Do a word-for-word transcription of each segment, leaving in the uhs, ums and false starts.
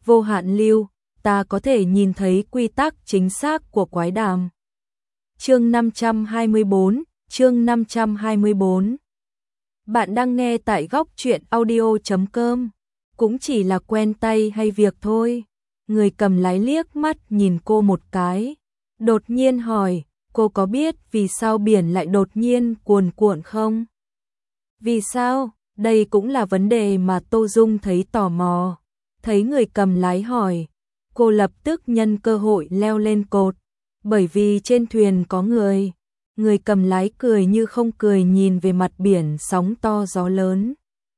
vô hạn lưu, ta có thể nhìn thấy quy tắc chính xác của quái đàm. Chương năm trăm hai mươi bốn, chương năm trăm hai mươi bốn. Bạn đang nghe tại góc truyện audio chấm com. Cũng chỉ là quen tay hay việc thôi. Người cầm lái liếc mắt nhìn cô một cái, đột nhiên hỏi, cô có biết vì sao biển lại đột nhiên cuồn cuộn không? Vì sao? Đây cũng là vấn đề mà Tô Dung thấy tò mò. Thấy người cầm lái hỏi, cô lập tức nhân cơ hội leo lên cột, bởi vì trên thuyền có người. Người cầm lái cười như không cười nhìn về mặt biển sóng to gió lớn.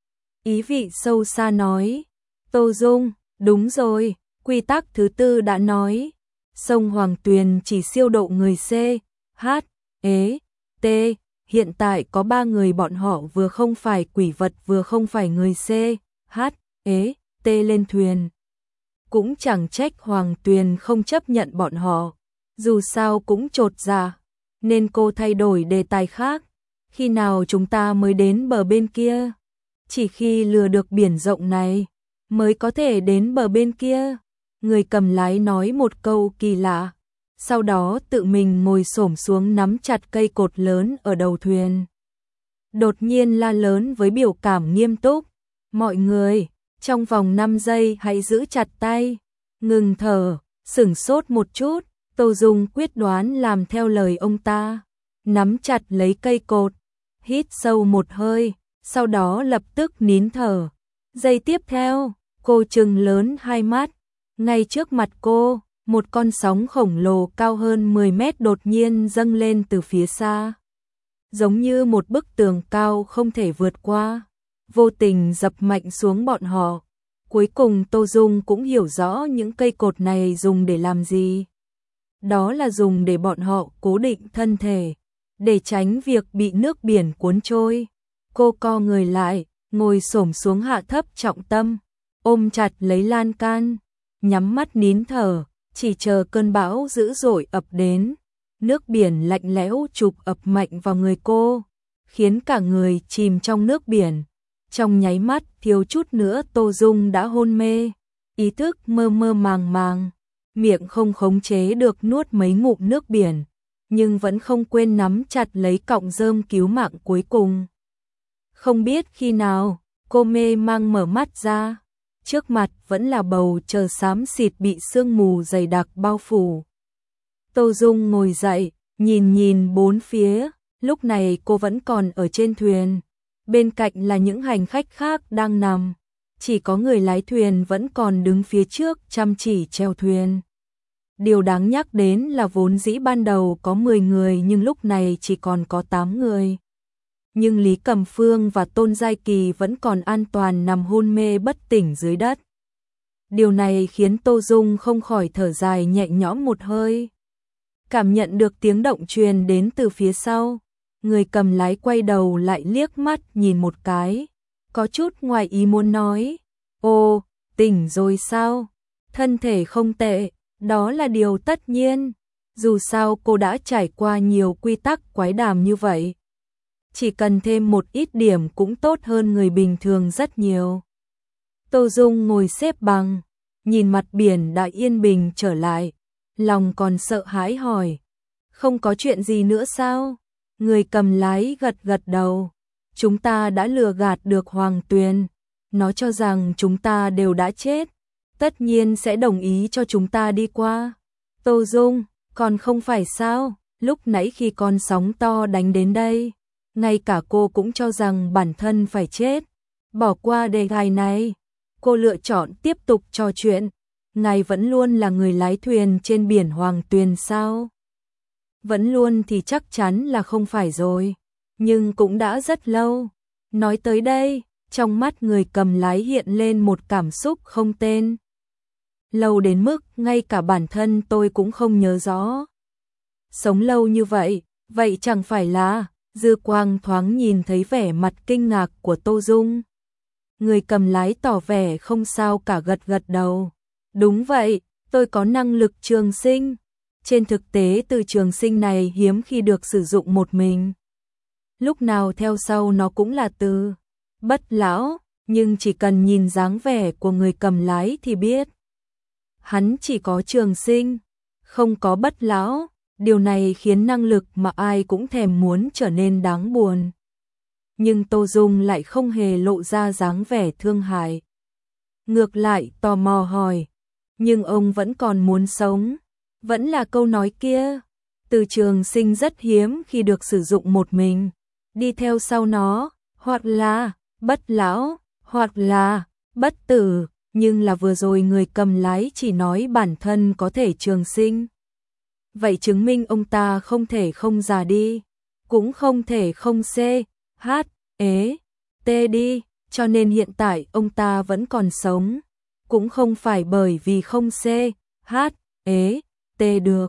Ý vị sâu xa nói, Tô Dung, đúng rồi, quy tắc thứ tư đã nói, sông Hoàng Tuyền chỉ siêu độ người C, H, E, T, hiện tại có ba người bọn họ vừa không phải quỷ vật vừa không phải người C, H, E, T lên thuyền. Cũng chẳng trách Hoàng Tuyền không chấp nhận bọn họ, dù sao cũng chột dạ, nên cô thay đổi đề tài khác. Khi nào chúng ta mới đến bờ bên kia? Chỉ khi lừa được biển rộng này, mới có thể đến bờ bên kia. Người cầm lái nói một câu kỳ lạ, sau đó tự mình ngồi xổm xuống nắm chặt cây cột lớn ở đầu thuyền. Đột nhiên la lớn với biểu cảm nghiêm túc, mọi người, trong vòng năm giây hãy giữ chặt tay, ngừng thở, sửng sốt một chút. Tô Dung quyết đoán làm theo lời ông ta, nắm chặt lấy cây cột, hít sâu một hơi, sau đó lập tức nín thở. Giây tiếp theo, cô trừng lớn hai mắt, ngay trước mặt cô, một con sóng khổng lồ cao hơn mười mét đột nhiên dâng lên từ phía xa, giống như một bức tường cao không thể vượt qua, vô tình dập mạnh xuống bọn họ. Cuối cùng Tô Dung cũng hiểu rõ những cây cột này dùng để làm gì. Đó là dùng để bọn họ cố định thân thể, để tránh việc bị nước biển cuốn trôi. Cô co người lại, ngồi xổm xuống hạ thấp trọng tâm, ôm chặt lấy lan can, nhắm mắt nín thở, chỉ chờ cơn bão dữ dội ập đến. Nước biển lạnh lẽo chụp ập mạnh vào người cô, khiến cả người chìm trong nước biển. Trong nháy mắt thiếu chút nữa Tô Dung đã hôn mê, ý thức mơ mơ màng màng, miệng không khống chế được nuốt mấy ngụm nước biển, nhưng vẫn không quên nắm chặt lấy cọng rơm cứu mạng cuối cùng. Không biết khi nào, cô mê mang mở mắt ra, trước mặt vẫn là bầu trời xám xịt bị sương mù dày đặc bao phủ. Tô Dung ngồi dậy, nhìn nhìn bốn phía, lúc này cô vẫn còn ở trên thuyền, bên cạnh là những hành khách khác đang nằm, chỉ có người lái thuyền vẫn còn đứng phía trước chăm chỉ chèo thuyền. Điều đáng nhắc đến là vốn dĩ ban đầu có mười người nhưng lúc này chỉ còn có tám người. Nhưng Lý Cầm Phương và Tôn Giai Kỳ vẫn còn an toàn nằm hôn mê bất tỉnh dưới đất. Điều này khiến Tô Dung không khỏi thở dài nhẹ nhõm một hơi. Cảm nhận được tiếng động truyền đến từ phía sau, người cầm lái quay đầu lại liếc mắt nhìn một cái, có chút ngoài ý muốn nói, ô, tỉnh rồi sao? Thân thể không tệ, đó là điều tất nhiên, dù sao cô đã trải qua nhiều quy tắc quái đàm như vậy. Chỉ cần thêm một ít điểm cũng tốt hơn người bình thường rất nhiều. Tô Dung ngồi xếp bằng, nhìn mặt biển đã yên bình trở lại, lòng còn sợ hãi hỏi, không có chuyện gì nữa sao? Người cầm lái gật gật đầu, chúng ta đã lừa gạt được Hoàng Tuyền, nó cho rằng chúng ta đều đã chết, tất nhiên sẽ đồng ý cho chúng ta đi qua. Tô Dung, còn không phải sao, lúc nãy khi con sóng to đánh đến đây, ngay cả cô cũng cho rằng bản thân phải chết. Bỏ qua đề tài này, cô lựa chọn tiếp tục trò chuyện. Ngài vẫn luôn là người lái thuyền trên biển Hoàng Tuyền sao? Vẫn luôn thì chắc chắn là không phải rồi, nhưng cũng đã rất lâu. Nói tới đây, trong mắt người cầm lái hiện lên một cảm xúc không tên. Lâu đến mức ngay cả bản thân tôi cũng không nhớ rõ. Sống lâu như vậy, vậy chẳng phải là... Dư Quang thoáng nhìn thấy vẻ mặt kinh ngạc của Tô Dung. Người cầm lái tỏ vẻ không sao cả gật gật đầu. Đúng vậy, tôi có năng lực trường sinh. Trên thực tế từ trường sinh này hiếm khi được sử dụng một mình. Lúc nào theo sau nó cũng là từ bất lão, nhưng chỉ cần nhìn dáng vẻ của người cầm lái thì biết, hắn chỉ có trường sinh, không có bất lão, điều này khiến năng lực mà ai cũng thèm muốn trở nên đáng buồn. Nhưng Tô Dung lại không hề lộ ra dáng vẻ thương hại. Ngược lại tò mò hỏi, nhưng ông vẫn còn muốn sống, vẫn là câu nói kia, từ trường sinh rất hiếm khi được sử dụng một mình, đi theo sau nó, hoặc là bất lão, hoặc là bất tử, nhưng là vừa rồi người cầm lái chỉ nói bản thân có thể trường sinh. Vậy chứng minh ông ta không thể không già đi, cũng không thể không C, H, ế, T đi, cho nên hiện tại ông ta vẫn còn sống, cũng không phải bởi vì không C, H, ế, T được,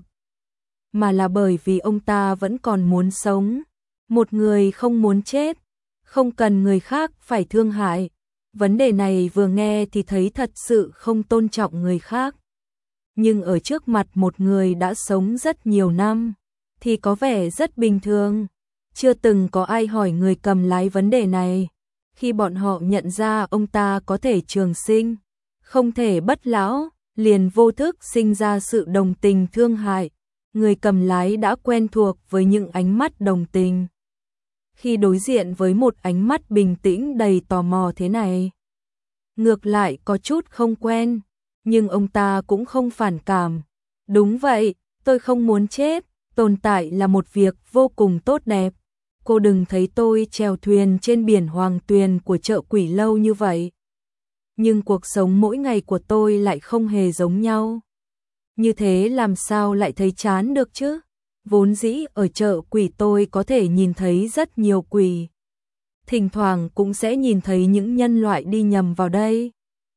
mà là bởi vì ông ta vẫn còn muốn sống. Một người không muốn chết, không cần người khác phải thương hại. Vấn đề này vừa nghe thì thấy thật sự không tôn trọng người khác. Nhưng ở trước mặt một người đã sống rất nhiều năm, thì có vẻ rất bình thường. Chưa từng có ai hỏi người cầm lái vấn đề này. Khi bọn họ nhận ra ông ta có thể trường sinh, không thể bất lão, liền vô thức sinh ra sự đồng tình thương hại. Người cầm lái đã quen thuộc với những ánh mắt đồng tình. Khi đối diện với một ánh mắt bình tĩnh đầy tò mò thế này, ngược lại có chút không quen, nhưng ông ta cũng không phản cảm. Đúng vậy, tôi không muốn chết, tồn tại là một việc vô cùng tốt đẹp. Cô đừng thấy tôi chèo thuyền trên biển Hoàng Tuyền của chợ quỷ lâu như vậy. Nhưng cuộc sống mỗi ngày của tôi lại không hề giống nhau. Như thế làm sao lại thấy chán được chứ? Vốn dĩ ở chợ quỷ tôi có thể nhìn thấy rất nhiều quỷ. Thỉnh thoảng cũng sẽ nhìn thấy những nhân loại đi nhầm vào đây.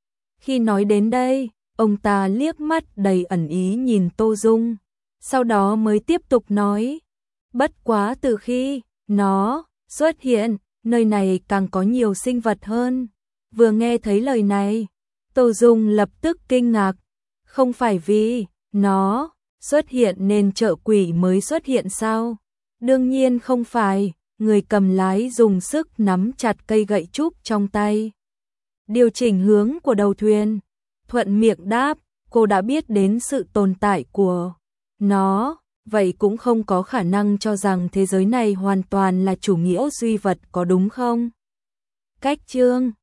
Khi nói đến đây, ông ta liếc mắt đầy ẩn ý nhìn Tô Dung, sau đó mới tiếp tục nói, bất quá từ khi nó xuất hiện, nơi này càng có nhiều sinh vật hơn. Vừa nghe thấy lời này, Tô Dung lập tức kinh ngạc, không phải vì nó xuất hiện nên chợ quỷ mới xuất hiện sao? Đương nhiên không phải. Người cầm lái dùng sức nắm chặt cây gậy trúc trong tay, điều chỉnh hướng của đầu thuyền, thuận miệng đáp, cô đã biết đến sự tồn tại của nó, vậy cũng không có khả năng cho rằng thế giới này hoàn toàn là chủ nghĩa duy vật có đúng không? Cách chương